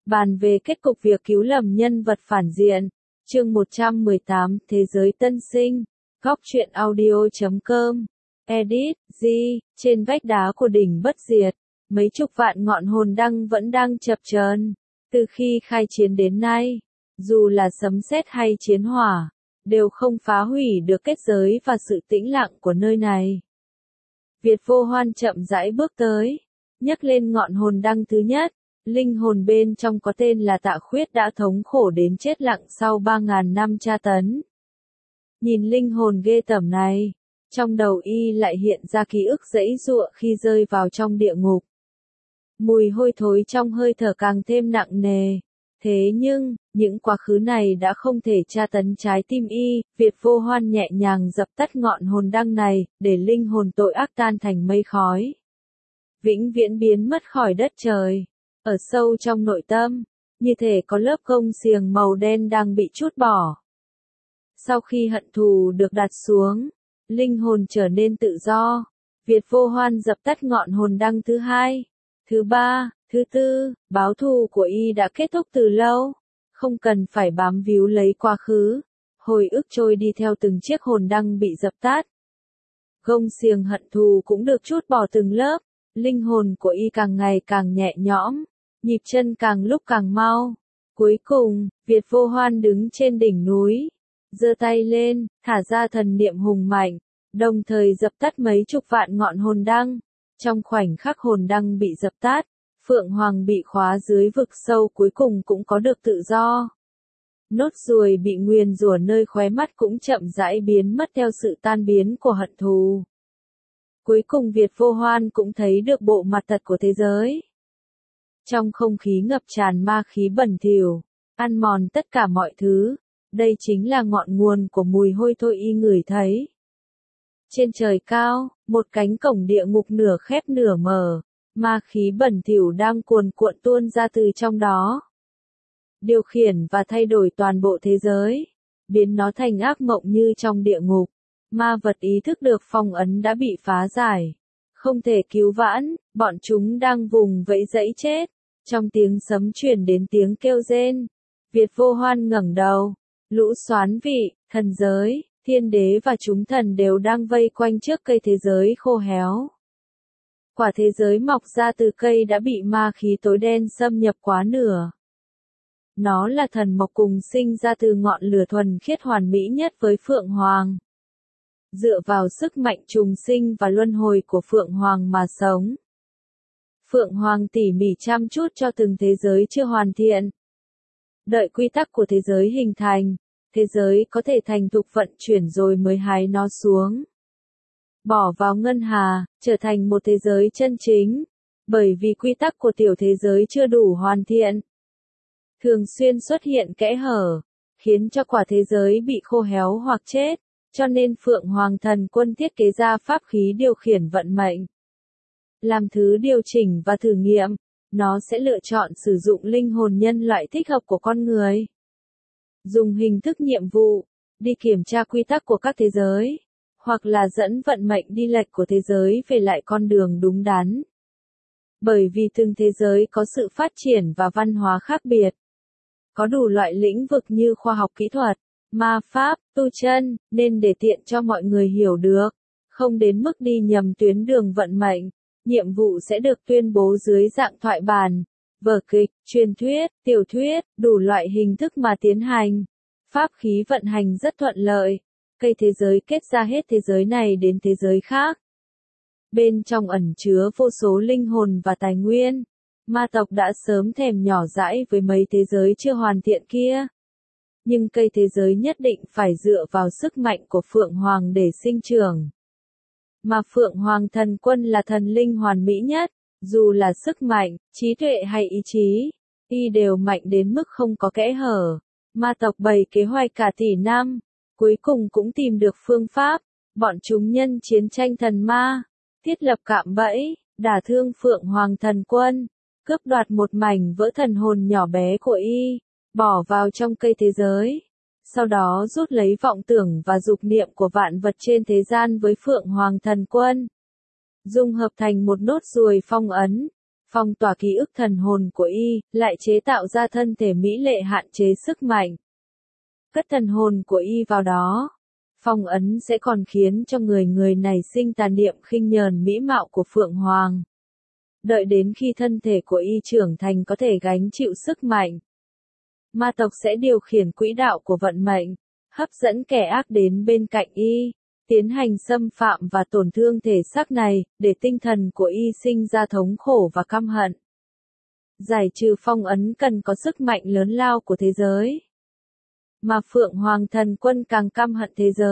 Bàn về kết cục việc cứu lầm nhân vật phản diện. Chương 118, Thế giới tân sinh. Góc truyện audio.com. Edit, G. Trên vách đá của đỉnh Bất Diệt, mấy chục vạn ngọn hồn đăng vẫn đang chập chờn. Từ khi khai chiến đến nay, dù là sấm sét hay chiến hỏa, đều không phá hủy được kết giới và sự tĩnh lặng của nơi này. Việt Vô Hoan chậm rãi bước tới, nhấc lên ngọn hồn đăng thứ nhất. Linh hồn bên trong có tên là Tạ Khuyết đã thống khổ đến chết lặng sau 3.000 năm tra tấn. Nhìn linh hồn ghê tởm này, trong đầu y lại hiện ra ký ức giãy giụa khi rơi vào trong địa ngục. Mùi hôi thối trong hơi thở càng thêm nặng nề. Thế nhưng, những quá khứ này đã không thể tra tấn trái tim y. Việt Vô Hoan nhẹ nhàng dập tắt ngọn hồn đăng này, để linh hồn tội ác tan thành mây khói, vĩnh viễn biến mất khỏi đất trời. Ở sâu trong nội tâm, như thể có lớp gông xiềng màu đen đang bị trút bỏ. Sau khi hận thù được đặt xuống, linh hồn trở nên tự do. Việt Vô Hoan dập tắt ngọn hồn đăng thứ hai, thứ ba, thứ tư. Báo thù của y đã kết thúc từ lâu, không cần phải bám víu lấy quá khứ. Hồi ức trôi đi theo từng chiếc hồn đăng bị dập tắt. Gông xiềng hận thù cũng được trút bỏ từng lớp. Linh hồn của y càng ngày càng nhẹ nhõm, nhịp chân càng lúc càng mau. Cuối cùng, Việt Vô Hoan đứng trên đỉnh núi, giơ tay lên, thả ra thần niệm hùng mạnh, đồng thời dập tắt mấy chục vạn ngọn hồn đăng. Trong khoảnh khắc hồn đăng bị dập tắt, Phượng Hoàng bị khóa dưới vực sâu cuối cùng cũng có được tự do. Nốt ruồi bị nguyền rủa nơi khóe mắt cũng chậm rãi biến mất theo sự tan biến của hận thù. Cuối cùng Việt Vô Hoan cũng thấy được bộ mặt thật của thế giới. Trong không khí ngập tràn ma khí bẩn thỉu, ăn mòn tất cả mọi thứ, đây chính là ngọn nguồn của mùi hôi thối y ngửi thấy. Trên trời cao, một cánh cổng địa ngục nửa khép nửa mở, ma khí bẩn thỉu đang cuồn cuộn tuôn ra từ trong đó. Điều khiển và thay đổi toàn bộ thế giới, biến nó thành ác mộng như trong địa ngục. Ma vật ý thức được phong ấn đã bị phá giải, không thể cứu vãn, bọn chúng đang vùng vẫy giãy chết. Trong tiếng sấm truyền đến tiếng kêu rên. Việt Vô Hoan ngẩng đầu, lũ soán vị, thần giới, thiên đế và chúng thần đều đang vây quanh trước cây thế giới khô héo. Quả thế giới mọc ra từ cây đã bị ma khí tối đen xâm nhập quá nửa. Nó là thần mộc cùng sinh ra từ ngọn lửa thuần khiết hoàn mỹ nhất với Phượng Hoàng. Dựa vào sức mạnh trùng sinh và luân hồi của Phượng Hoàng mà sống. Phượng Hoàng tỉ mỉ chăm chút cho từng thế giới chưa hoàn thiện. Đợi quy tắc của thế giới hình thành, thế giới có thể thành thục vận chuyển rồi mới hái nó xuống. Bỏ vào ngân hà, trở thành một thế giới chân chính. Bởi vì quy tắc của tiểu thế giới chưa đủ hoàn thiện. Thường xuyên xuất hiện kẽ hở, khiến cho quả thế giới bị khô héo hoặc chết. Cho nên Phượng Hoàng Thần Quân thiết kế ra pháp khí điều khiển vận mệnh. Làm thứ điều chỉnh và thử nghiệm, nó sẽ lựa chọn sử dụng linh hồn nhân loại thích hợp của con người. Dùng hình thức nhiệm vụ, đi kiểm tra quy tắc của các thế giới, hoặc là dẫn vận mệnh đi lệch của thế giới về lại con đường đúng đắn. Bởi vì từng thế giới có sự phát triển và văn hóa khác biệt. Có đủ loại lĩnh vực như khoa học kỹ thuật, ma pháp, tu chân, nên để tiện cho mọi người hiểu được, không đến mức đi nhầm tuyến đường vận mệnh, nhiệm vụ sẽ được tuyên bố dưới dạng thoại bản, vở kịch, truyền thuyết, tiểu thuyết, đủ loại hình thức mà tiến hành. Pháp khí vận hành rất thuận lợi, cây thế giới kết ra hết thế giới này đến thế giới khác. Bên trong ẩn chứa vô số linh hồn và tài nguyên, ma tộc đã sớm thèm nhỏ dãi với mấy thế giới chưa hoàn thiện kia. Nhưng cây thế giới nhất định phải dựa vào sức mạnh của Phượng Hoàng để sinh trưởng. Mà Phượng Hoàng Thần Quân là thần linh hoàn mỹ nhất, dù là sức mạnh, trí tuệ hay ý chí, y đều mạnh đến mức không có kẽ hở. Ma tộc bày kế hoạch cả tỷ năm, cuối cùng cũng tìm được phương pháp, bọn chúng nhân chiến tranh thần ma, thiết lập cạm bẫy, đả thương Phượng Hoàng Thần Quân, cướp đoạt một mảnh vỡ thần hồn nhỏ bé của y. Bỏ vào trong cây thế giới, sau đó rút lấy vọng tưởng và dục niệm của vạn vật trên thế gian với Phượng Hoàng Thần Quân. Dung hợp thành một nốt ruồi phong ấn, phong tỏa ký ức thần hồn của y, lại chế tạo ra thân thể mỹ lệ hạn chế sức mạnh. Cất thần hồn của y vào đó. Phong ấn sẽ còn khiến cho người này sinh tà niệm khinh nhờn mỹ mạo của Phượng Hoàng. Đợi đến khi thân thể của y trưởng thành có thể gánh chịu sức mạnh, ma tộc sẽ điều khiển quỹ đạo của vận mệnh, hấp dẫn kẻ ác đến bên cạnh y, tiến hành xâm phạm và tổn thương thể xác này, để tinh thần của y sinh ra thống khổ và căm hận. Giải trừ phong ấn cần có sức mạnh lớn lao của thế giới. Mà Phượng Hoàng Thần Quân càng căm hận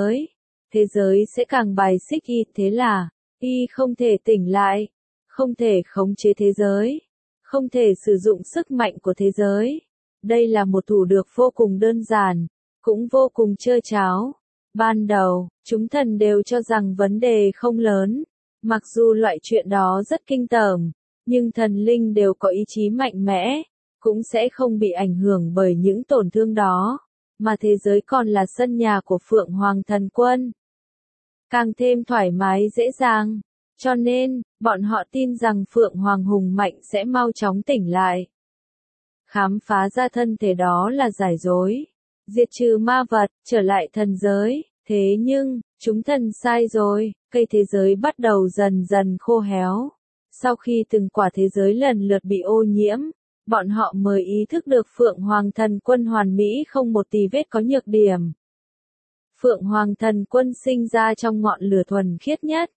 thế giới sẽ càng bài xích y, thế là, y không thể tỉnh lại, không thể khống chế thế giới, không thể sử dụng sức mạnh của thế giới. Đây là một thủ lược vô cùng đơn giản, cũng vô cùng trơ tráo. Ban đầu, chúng thần đều cho rằng vấn đề không lớn, mặc dù loại chuyện đó rất kinh tởm, nhưng thần linh đều có ý chí mạnh mẽ, cũng sẽ không bị ảnh hưởng bởi những tổn thương đó, mà thế giới còn là sân nhà của Phượng Hoàng Thần Quân. Càng thêm thoải mái dễ dàng, cho nên, bọn họ tin rằng Phượng Hoàng hùng mạnh sẽ mau chóng tỉnh lại. Khám phá ra thân thể đó là giải dối, diệt trừ ma vật, trở lại thần giới. Thế nhưng, chúng thần sai rồi, cây thế giới bắt đầu dần dần khô héo. Sau khi từng quả thế giới lần lượt bị ô nhiễm, bọn họ mới ý thức được Phượng Hoàng Thần Quân hoàn mỹ không một tì vết có nhược điểm. Phượng Hoàng Thần Quân sinh ra trong ngọn lửa thuần khiết nhất.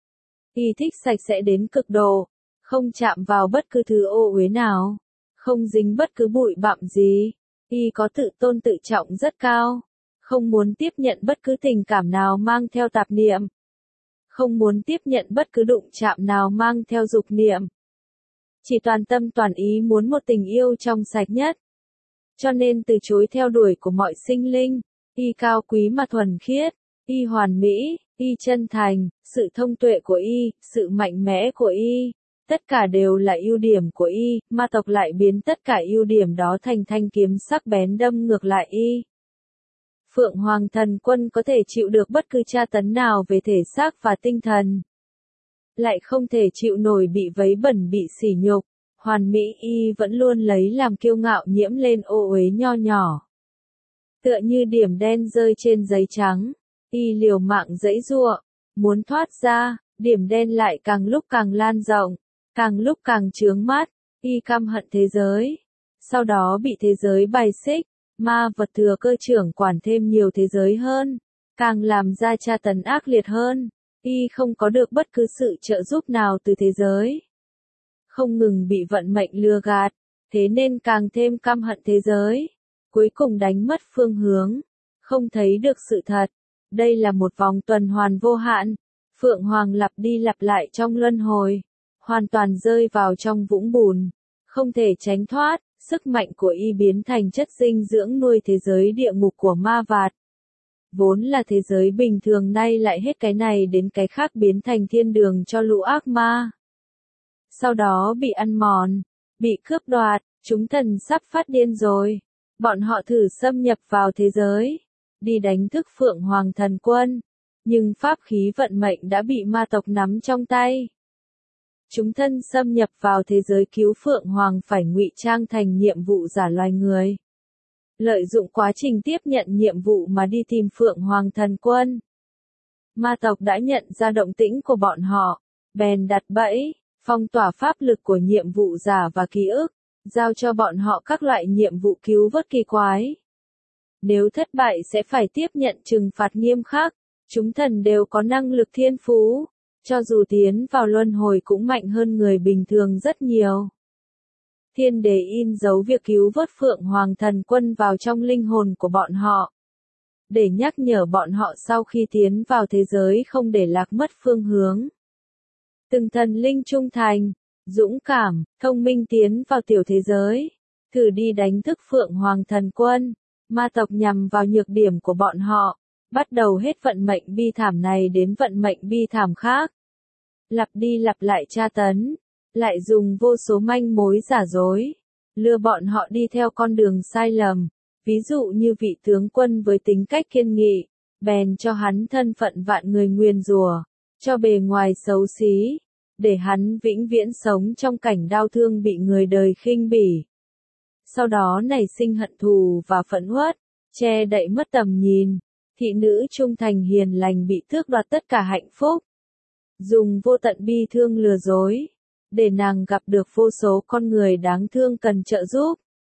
Y thích sạch sẽ đến cực độ, không chạm vào bất cứ thứ ô uế nào, không dính bất cứ bụi bặm gì. Y có tự tôn tự trọng rất cao, không muốn tiếp nhận bất cứ tình cảm nào mang theo tạp niệm, không muốn tiếp nhận bất cứ đụng chạm nào mang theo dục niệm. Chỉ toàn tâm toàn ý muốn một tình yêu trong sạch nhất. Cho nên từ chối theo đuổi của mọi sinh linh, y cao quý mà thuần khiết, y hoàn mỹ, y chân thành, sự thông tuệ của y, sự mạnh mẽ của y, tất cả đều là ưu điểm của y, ma tộc lại biến tất cả ưu điểm đó thành thanh kiếm sắc bén đâm ngược lại y. Phượng Hoàng Thần Quân có thể chịu được bất cứ tra tấn nào về thể xác và tinh thần, lại không thể chịu nổi bị vấy bẩn bị sỉ nhục. Hoàn mỹ y vẫn luôn lấy làm kiêu ngạo nhiễm lên ô uế nho nhỏ. Tựa như điểm đen rơi trên giấy trắng, y liều mạng giãy giụa, muốn thoát ra, điểm đen lại càng lúc càng lan rộng, càng lúc càng chướng mắt, y căm hận thế giới. Sau đó bị thế giới bài xích, ma vật thừa cơ trưởng quản thêm nhiều thế giới hơn, càng làm ra tra tấn ác liệt hơn. Y không có được bất cứ sự trợ giúp nào từ thế giới, không ngừng bị vận mệnh lừa gạt, thế nên càng thêm căm hận thế giới. Cuối cùng đánh mất phương hướng, không thấy được sự thật. Đây là một vòng tuần hoàn vô hạn. Phượng Hoàng lặp đi lặp lại trong luân hồi, hoàn toàn rơi vào trong vũng bùn, không thể tránh thoát. Sức mạnh của y biến thành chất dinh dưỡng nuôi thế giới địa ngục của ma vạt. Vốn là thế giới bình thường nay lại hết cái này đến cái khác biến thành thiên đường cho lũ ác ma. Sau đó bị ăn mòn, bị cướp đoạt, chúng thần sắp phát điên rồi. Bọn họ thử xâm nhập vào thế giới, đi đánh thức Phượng Hoàng Thần Quân, nhưng pháp khí vận mệnh đã bị ma tộc nắm trong tay. Chúng thân xâm nhập vào thế giới cứu Phượng Hoàng phải ngụy trang thành nhiệm vụ giả loài người. Lợi dụng quá trình tiếp nhận nhiệm vụ mà đi tìm Phượng Hoàng Thần Quân. Ma tộc đã nhận ra động tĩnh của bọn họ, bèn đặt bẫy, phong tỏa pháp lực của nhiệm vụ giả và ký ức, giao cho bọn họ các loại nhiệm vụ cứu vớt kỳ quái. Nếu thất bại sẽ phải tiếp nhận trừng phạt nghiêm khắc, chúng thần đều có năng lực thiên phú, cho dù tiến vào luân hồi cũng mạnh hơn người bình thường rất nhiều. Thiên đế in dấu việc cứu vớt Phượng Hoàng Thần Quân vào trong linh hồn của bọn họ, để nhắc nhở bọn họ sau khi tiến vào thế giới không để lạc mất phương hướng. Từng thần linh trung thành, dũng cảm, thông minh tiến vào tiểu thế giới, thử đi đánh thức Phượng Hoàng Thần Quân. Ma tộc nhằm vào nhược điểm của bọn họ, bắt đầu hết vận mệnh bi thảm này đến vận mệnh bi thảm khác. Lặp đi lặp lại tra tấn, lại dùng vô số manh mối giả dối, lừa bọn họ đi theo con đường sai lầm. Ví dụ như vị tướng quân với tính cách kiên nghị, bèn cho hắn thân phận vạn người nguyền rủa, cho bề ngoài xấu xí, để hắn vĩnh viễn sống trong cảnh đau thương bị người đời khinh bỉ. Sau đó nảy sinh hận thù và phẫn uất, che đậy mất tầm nhìn, thị nữ trung thành hiền lành bị tước đoạt tất cả hạnh phúc. Dùng vô tận bi thương lừa dối, để nàng gặp được vô số con người đáng thương cần trợ giúp.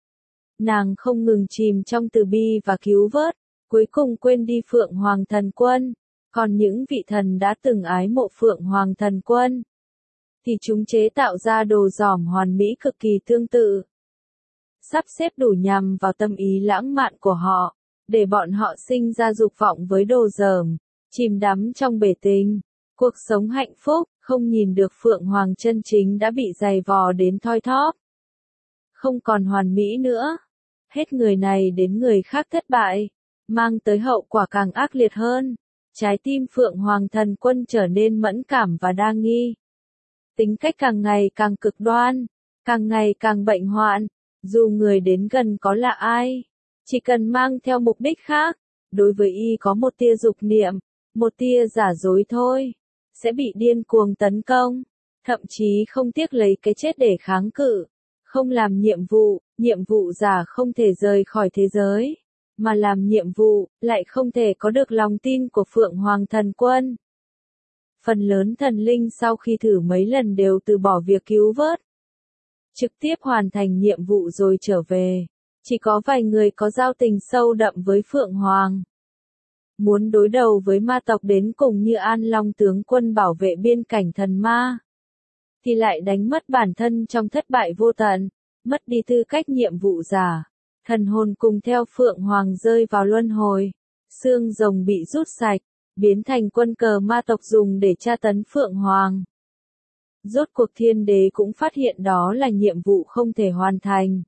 Nàng không ngừng chìm trong từ bi và cứu vớt, cuối cùng quên đi Phượng Hoàng Thần Quân. Còn những vị thần đã từng ái mộ Phượng Hoàng Thần Quân, thì chúng chế tạo ra đồ giỏm hoàn mỹ cực kỳ tương tự. Sắp xếp đủ nhằm vào tâm ý lãng mạn của họ, để bọn họ sinh ra dục vọng với đồ dởm, chìm đắm trong bể tình. Cuộc sống hạnh phúc, không nhìn được Phượng Hoàng chân chính đã bị dày vò đến thoi thóp. Không còn hoàn mỹ nữa. Hết người này đến người khác thất bại, mang tới hậu quả càng ác liệt hơn. Trái tim Phượng Hoàng Thần Quân trở nên mẫn cảm và đa nghi. Tính cách càng ngày càng cực đoan, càng ngày càng bệnh hoạn, dù người đến gần có là ai, chỉ cần mang theo mục đích khác, đối với y có một tia dục niệm, một tia giả dối thôi, sẽ bị điên cuồng tấn công, thậm chí không tiếc lấy cái chết để kháng cự, không làm nhiệm vụ giả không thể rời khỏi thế giới, mà làm nhiệm vụ, lại không thể có được lòng tin của Phượng Hoàng Thần Quân. Phần lớn thần linh sau khi thử mấy lần đều từ bỏ việc cứu vớt, trực tiếp hoàn thành nhiệm vụ rồi trở về. Chỉ có vài người có giao tình sâu đậm với Phượng Hoàng. Muốn đối đầu với ma tộc đến cùng như An Long tướng quân bảo vệ biên cảnh thần ma, thì lại đánh mất bản thân trong thất bại vô tận, mất đi tư cách nhiệm vụ giả. Thần hồn cùng theo Phượng Hoàng rơi vào luân hồi, xương rồng bị rút sạch, biến thành quân cờ ma tộc dùng để tra tấn Phượng Hoàng. Rốt cuộc thiên đế cũng phát hiện đó là nhiệm vụ không thể hoàn thành.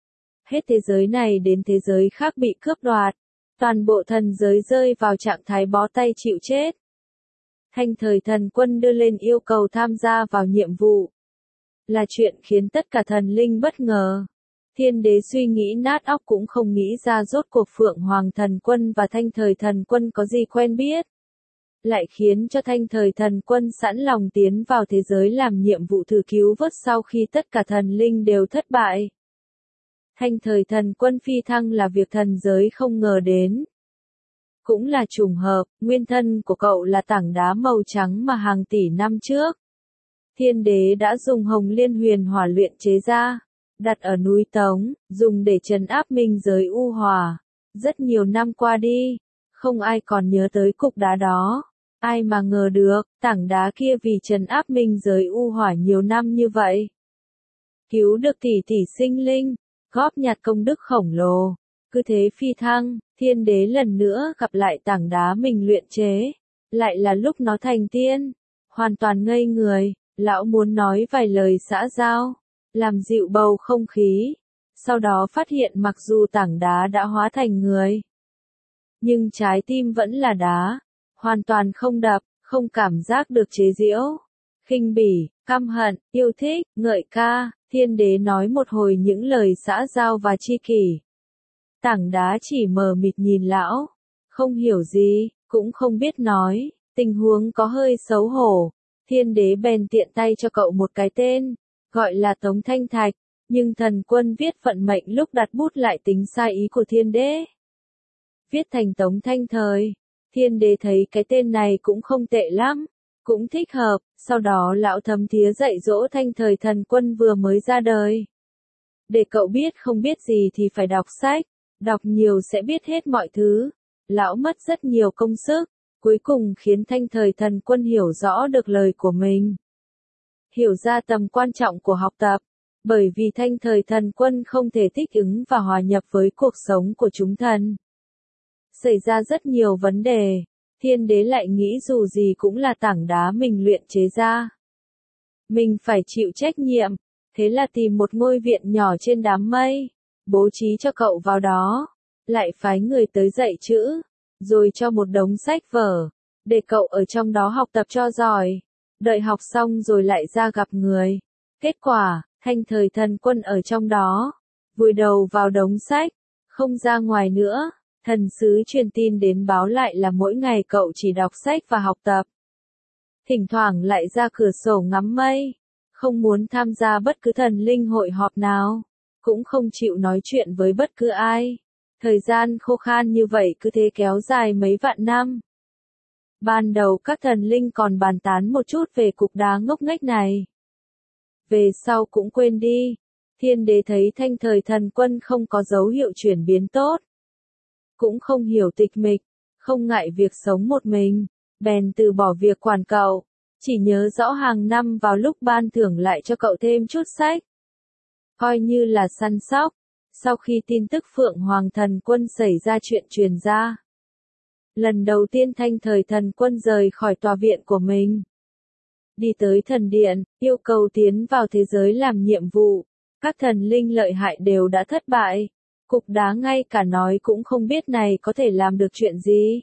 Hết thế giới này đến thế giới khác bị cướp đoạt, toàn bộ thần giới rơi vào trạng thái bó tay chịu chết. Thanh Thời Thần Quân đưa lên yêu cầu tham gia vào nhiệm vụ, là chuyện khiến tất cả thần linh bất ngờ. Thiên đế suy nghĩ nát óc cũng không nghĩ ra rốt cuộc Phượng Hoàng Thần Quân và Thanh Thời Thần Quân có gì quen biết, lại khiến cho Thanh Thời Thần Quân sẵn lòng tiến vào thế giới làm nhiệm vụ thử cứu vớt sau khi tất cả thần linh đều thất bại. Thanh Thời Thần Quân phi thăng là việc thần giới không ngờ đến. Cũng là trùng hợp, nguyên thân của cậu là tảng đá màu trắng mà hàng tỷ năm trước Thiên đế đã dùng Hồng Liên Huyền Hỏa luyện chế ra, đặt ở núi Tống, dùng để trấn áp minh giới u hỏa. Rất nhiều năm qua đi, không ai còn nhớ tới cục đá đó. Ai mà ngờ được, tảng đá kia vì trấn áp minh giới u hỏa nhiều năm như vậy, cứu được tỷ tỷ sinh linh, góp nhặt công đức khổng lồ. Cứ thế phi thăng, thiên đế lần nữa gặp lại tảng đá mình luyện chế. Lại là lúc nó thành tiên. Hoàn toàn ngây người, lão muốn nói vài lời xã giao, làm dịu bầu không khí. Sau đó phát hiện mặc dù tảng đá đã hóa thành người, nhưng trái tim vẫn là đá. Hoàn toàn không đập, không cảm giác được chế giễu, khinh bỉ, căm hận, yêu thích, ngợi ca. Thiên đế nói một hồi những lời xã giao và tri kỷ. Tảng đá chỉ mờ mịt nhìn lão, không hiểu gì, cũng không biết nói, tình huống có hơi xấu hổ. Thiên đế bèn tiện tay cho cậu một cái tên, gọi là Tống Thanh Thạch, nhưng Thần Quân viết vận mệnh lúc đặt bút lại tính sai ý của thiên đế. Viết thành Tống Thanh Thời. Thiên đế thấy cái tên này cũng không tệ lắm, cũng thích hợp, sau đó lão thấm thía dạy dỗ Thanh Thời Thần Quân vừa mới ra đời. Để cậu biết không biết gì thì phải đọc sách, đọc nhiều sẽ biết hết mọi thứ. Lão mất rất nhiều công sức, cuối cùng khiến Thanh Thời Thần Quân hiểu rõ được lời của mình. Hiểu ra tầm quan trọng của học tập, bởi vì Thanh Thời Thần Quân không thể thích ứng và hòa nhập với cuộc sống của chúng thần. Xảy ra rất nhiều vấn đề, thiên đế lại nghĩ dù gì cũng là tảng đá mình luyện chế ra. Mình phải chịu trách nhiệm, thế là tìm một ngôi viện nhỏ trên đám mây, bố trí cho cậu vào đó, lại phái người tới dạy chữ, rồi cho một đống sách vở, để cậu ở trong đó học tập cho giỏi, đợi học xong rồi lại ra gặp người. Kết quả, Thanh Thời Thần Quân ở trong đó, vùi đầu vào đống sách, không ra ngoài nữa. Thần sứ truyền tin đến báo lại là mỗi ngày cậu chỉ đọc sách và học tập. thỉnh thoảng lại ra cửa sổ ngắm mây, không muốn tham gia bất cứ thần linh hội họp nào, cũng không chịu nói chuyện với bất cứ ai. Thời gian khô khan như vậy cứ thế kéo dài mấy vạn năm. Ban đầu các thần linh còn bàn tán một chút về cục đá ngốc nghếch này. Về sau cũng quên đi. Thiên đế thấy Thanh Thời Thần Quân không có dấu hiệu chuyển biến tốt. Cũng không hiểu tịch mịch, không ngại việc sống một mình, bèn từ bỏ việc quản cậu. Chỉ nhớ rõ hàng năm vào lúc ban thưởng lại cho cậu thêm chút sách. Coi như là săn sóc. Sau khi tin tức Phượng Hoàng Thần Quân xảy ra chuyện truyền ra. Lần đầu tiên Thanh Thời Thần Quân rời khỏi tòa viện của mình. Đi tới thần điện, yêu cầu tiến vào thế giới làm nhiệm vụ. Các thần linh lợi hại đều đã thất bại. Cục đá ngay cả nói cũng không biết này có thể làm được chuyện gì.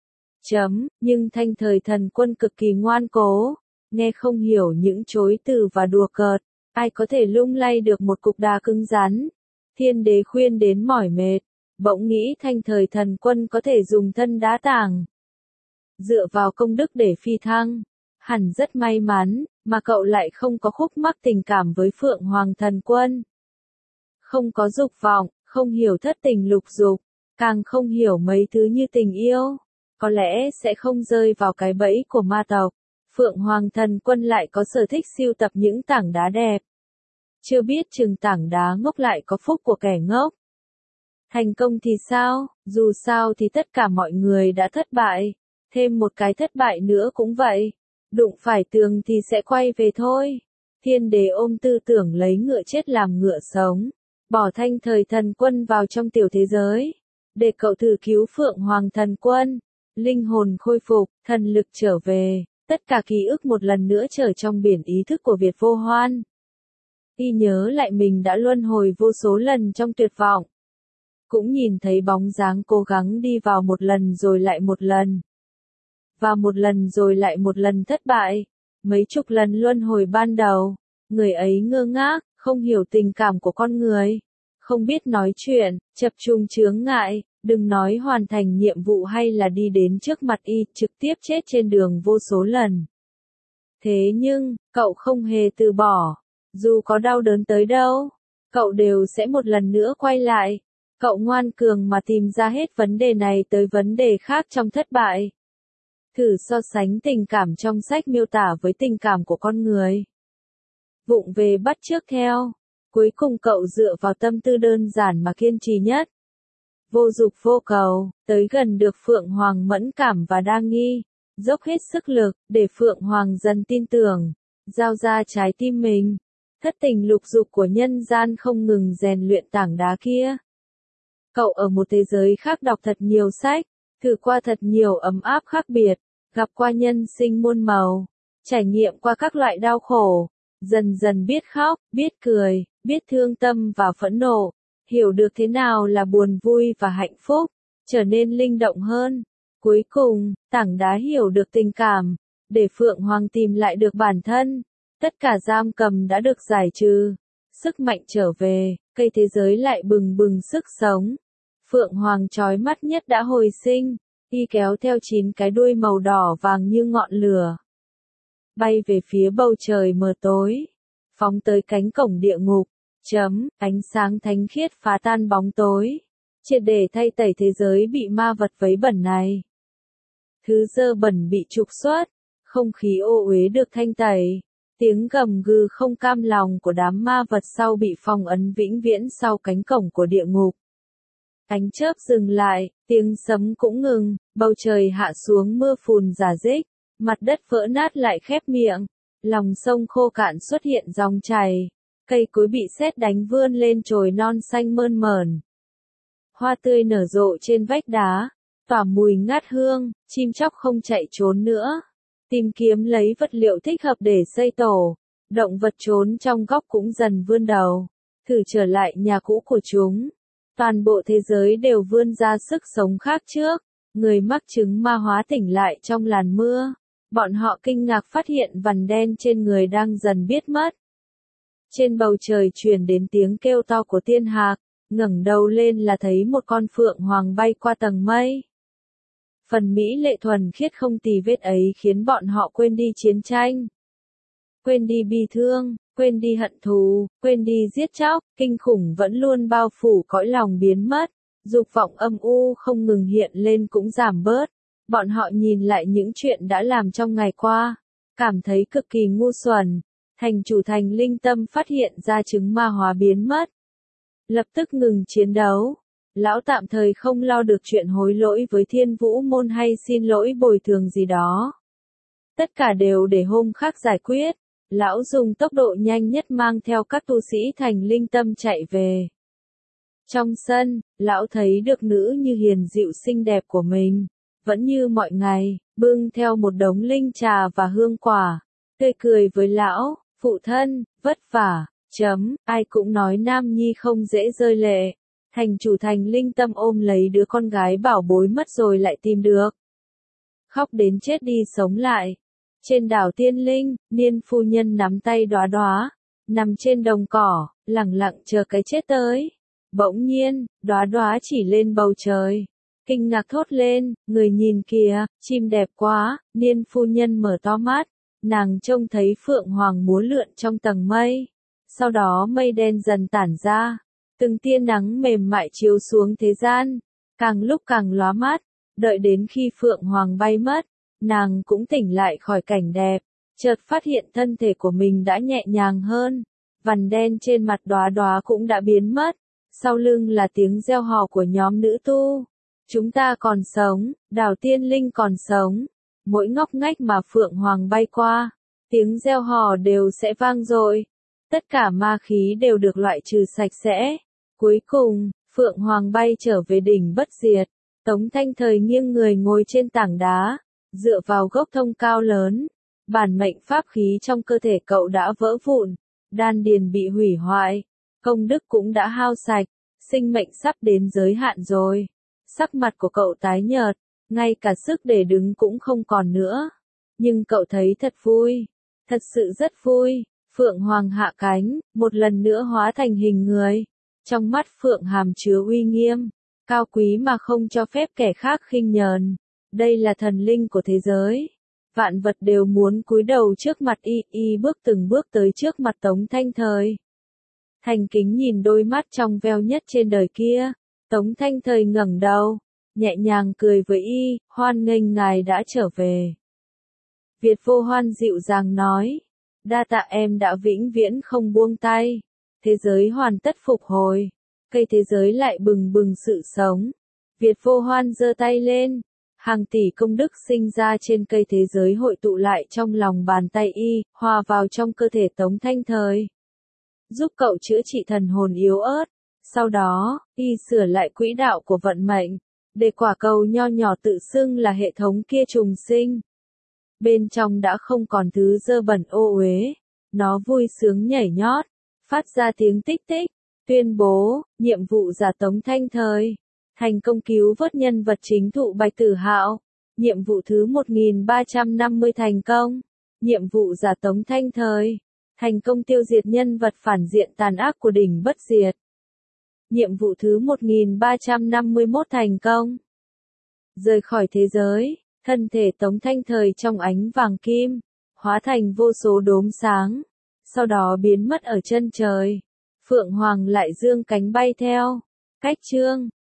Nhưng Thanh Thời Thần Quân cực kỳ ngoan cố, nghe không hiểu những chối từ và đùa cợt, ai có thể lung lay được một cục đá cứng rắn. Thiên đế khuyên đến mỏi mệt, bỗng nghĩ Thanh Thời Thần Quân có thể dùng thân đá tảng, dựa vào công đức để phi thăng, hẳn rất may mắn, mà cậu lại không có khúc mắc tình cảm với Phượng Hoàng Thần Quân. Không có dục vọng, không hiểu thất tình lục dục, càng không hiểu mấy thứ như tình yêu, có lẽ sẽ không rơi vào cái bẫy của ma tộc. Phượng Hoàng Thần Quân lại có sở thích sưu tập những tảng đá đẹp. Chưa biết chừng tảng đá ngốc lại có phúc của kẻ ngốc. Thành công thì sao, dù sao thì tất cả mọi người đã thất bại, thêm một cái thất bại nữa cũng vậy, đụng phải tường thì sẽ quay về thôi. Thiên đế ôm tư tưởng lấy ngựa chết làm ngựa sống, bỏ Thanh Thời Thần Quân vào trong tiểu thế giới, để cậu thử cứu Phượng Hoàng Thần Quân. Linh hồn khôi phục, thần lực trở về, tất cả ký ức một lần nữa trở trong biển ý thức của Việt Vô Hoan. Y nhớ lại mình đã luân hồi vô số lần trong tuyệt vọng. Cũng nhìn thấy bóng dáng cố gắng đi vào một lần rồi lại một lần. Và một lần rồi lại một lần thất bại. Mấy chục lần luân hồi ban đầu. Người ấy ngơ ngác, không hiểu tình cảm của con người. Không biết nói chuyện, chập trùng chướng ngại, đừng nói hoàn thành nhiệm vụ hay là đi đến trước mặt y, trực tiếp chết trên đường vô số lần. Thế nhưng, cậu không hề từ bỏ. Dù có đau đớn tới đâu, cậu đều sẽ một lần nữa quay lại. Cậu ngoan cường mà tìm ra hết vấn đề này tới vấn đề khác trong thất bại. Thử so sánh tình cảm trong sách miêu tả với tình cảm của con người. Vụng về bắt chước theo. Cuối cùng cậu dựa vào tâm tư đơn giản mà kiên trì nhất. Vô dục vô cầu, tới gần được Phượng Hoàng mẫn cảm và đa nghi. Dốc hết sức lực, để Phượng Hoàng dần tin tưởng. Giao ra trái tim mình. Thất tình lục dục của nhân gian không ngừng rèn luyện tảng đá kia. Cậu ở một thế giới khác đọc thật nhiều sách, thử qua thật nhiều ấm áp khác biệt, gặp qua nhân sinh muôn màu, trải nghiệm qua các loại đau khổ, dần dần biết khóc, biết cười, biết thương tâm và phẫn nộ, hiểu được thế nào là buồn vui và hạnh phúc, trở nên linh động hơn. Cuối cùng, tảng đá hiểu được tình cảm, để Phượng Hoàng tìm lại được bản thân. Tất cả giam cầm đã được giải trừ, sức mạnh trở về, cây thế giới lại bừng bừng sức sống. Phượng Hoàng chói mắt nhất đã hồi sinh, y kéo theo 9 cái đuôi màu đỏ vàng như ngọn lửa. Bay về phía bầu trời mờ tối, phóng tới cánh cổng địa ngục, ánh sáng thánh khiết phá tan bóng tối, triệt để thay tẩy thế giới bị ma vật vấy bẩn này. Thứ dơ bẩn bị trục xuất, không khí ô uế được thanh tẩy. Tiếng gầm gừ không cam lòng của đám ma vật sau bị phong ấn vĩnh viễn sau cánh cổng của địa ngục. Ánh chớp dừng lại, tiếng sấm cũng ngừng, bầu trời hạ xuống mưa phùn rả rích, mặt đất vỡ nát lại khép miệng, lòng sông khô cạn xuất hiện dòng chảy, cây cối bị sét đánh vươn lên chồi non xanh mơn mởn. Hoa tươi nở rộ trên vách đá, tỏa mùi ngát hương, chim chóc không chạy trốn nữa. Tìm kiếm lấy vật liệu thích hợp để xây tổ, động vật trốn trong góc cũng dần vươn đầu, thử trở lại nhà cũ của chúng. Toàn bộ thế giới đều vươn ra sức sống khác trước, người mắc chứng ma hóa tỉnh lại trong làn mưa. Bọn họ kinh ngạc phát hiện vằn đen trên người đang dần biết mất. Trên bầu trời truyền đến tiếng kêu to của tiên hạc, ngẩng đầu lên là thấy một con phượng hoàng bay qua tầng mây. Phần mỹ lệ thuần khiết không tì vết ấy khiến bọn họ quên đi chiến tranh, quên đi bi thương, quên đi hận thù, quên đi giết chóc, kinh khủng vẫn luôn bao phủ cõi lòng biến mất, dục vọng âm u không ngừng hiện lên cũng giảm bớt. Bọn họ nhìn lại những chuyện đã làm trong ngày qua, cảm thấy cực kỳ ngu xuẩn. Thành chủ Thành Linh Tâm phát hiện ra chứng ma hóa biến mất, lập tức ngừng chiến đấu. Lão tạm thời không lo được chuyện hối lỗi với Thiên Vũ Môn hay xin lỗi bồi thường gì đó. Tất cả đều để hôm khác giải quyết. Lão dùng tốc độ nhanh nhất mang theo các tu sĩ Thành Linh Tâm chạy về. Trong sân, lão thấy được nữ như hiền dịu xinh đẹp của mình, vẫn như mọi ngày, bưng theo một đống linh trà và hương quả, tươi cười với lão, phụ thân, vất vả, ai cũng nói Nam Nhi không dễ rơi lệ. Thành chủ Thành Linh Tâm ôm lấy đứa con gái bảo bối mất rồi lại tìm được. Khóc đến chết đi sống lại. Trên đảo Tiên Linh, Niên phu nhân nắm tay Đóa Đóa, nằm trên đồng cỏ, lặng lặng chờ cái chết tới. Bỗng nhiên, Đóa Đóa chỉ lên bầu trời, kinh ngạc thốt lên, người nhìn kìa, chim đẹp quá. Niên phu nhân mở to mắt, nàng trông thấy phượng hoàng múa lượn trong tầng mây. Sau đó mây đen dần tản ra, từng tia nắng mềm mại chiếu xuống thế gian, càng lúc càng lóa mắt. Đợi đến khi phượng hoàng bay mất, nàng cũng tỉnh lại khỏi cảnh đẹp, chợt phát hiện thân thể của mình đã nhẹ nhàng hơn, vằn đen trên mặt Đóa Đóa cũng đã biến mất, sau lưng là tiếng reo hò của nhóm nữ tu. Chúng ta còn sống, đảo Tiên Linh còn sống. Mỗi ngóc ngách mà phượng hoàng bay qua, tiếng reo hò đều sẽ vang dội. Tất cả ma khí đều được loại trừ sạch sẽ. Cuối cùng, phượng hoàng bay trở về đỉnh bất diệt. Tống Thanh Thời nghiêng người ngồi trên tảng đá, dựa vào gốc thông cao lớn. Bản mệnh pháp khí trong cơ thể cậu đã vỡ vụn, đan điền bị hủy hoại, công đức cũng đã hao sạch, sinh mệnh sắp đến giới hạn rồi. Sắc mặt của cậu tái nhợt, ngay cả sức để đứng cũng không còn nữa. Nhưng cậu thấy thật vui, thật sự rất vui. Phượng Hoàng hạ cánh, một lần nữa hóa thành hình người. Trong mắt Phượng hàm chứa uy nghiêm, cao quý mà không cho phép kẻ khác khinh nhờn. Đây là thần linh của thế giới. Vạn vật đều muốn cúi đầu trước mặt y bước từng bước tới trước mặt Tống Thanh Thời. Thành kính nhìn đôi mắt trong veo nhất trên đời kia. Tống Thanh Thời ngẩng đầu, nhẹ nhàng cười với y, hoan nghênh ngài đã trở về. Việt Vô Hoan dịu dàng nói, đa tạ em đã vĩnh viễn không buông tay. Thế giới hoàn tất phục hồi, cây thế giới lại bừng bừng sự sống. Việt Vô Hoan giơ tay lên, hàng tỷ công đức sinh ra trên cây thế giới hội tụ lại trong lòng bàn tay y, hòa vào trong cơ thể Tống Thanh Thời, giúp cậu chữa trị thần hồn yếu ớt. Sau đó, y sửa lại quỹ đạo của vận mệnh, để quả cầu nho nhỏ tự xưng là hệ thống kia trùng sinh. Bên trong đã không còn thứ dơ bẩn ô uế, nó vui sướng nhảy nhót, phát ra tiếng tích tích, tuyên bố, nhiệm vụ giả Tống Thanh Thời, thành công cứu vớt nhân vật chính thụ Bạch Tử Hạo. Nhiệm vụ thứ 1350 thành công. Nhiệm vụ giả Tống Thanh Thời, thành công tiêu diệt nhân vật phản diện tàn ác của đỉnh bất diệt. Nhiệm vụ thứ 1351 thành công. Rời khỏi thế giới, thân thể Tống Thanh Thời trong ánh vàng kim, hóa thành vô số đốm sáng, sau đó biến mất ở chân trời. Phượng Hoàng lại dương cánh bay theo. Cách chương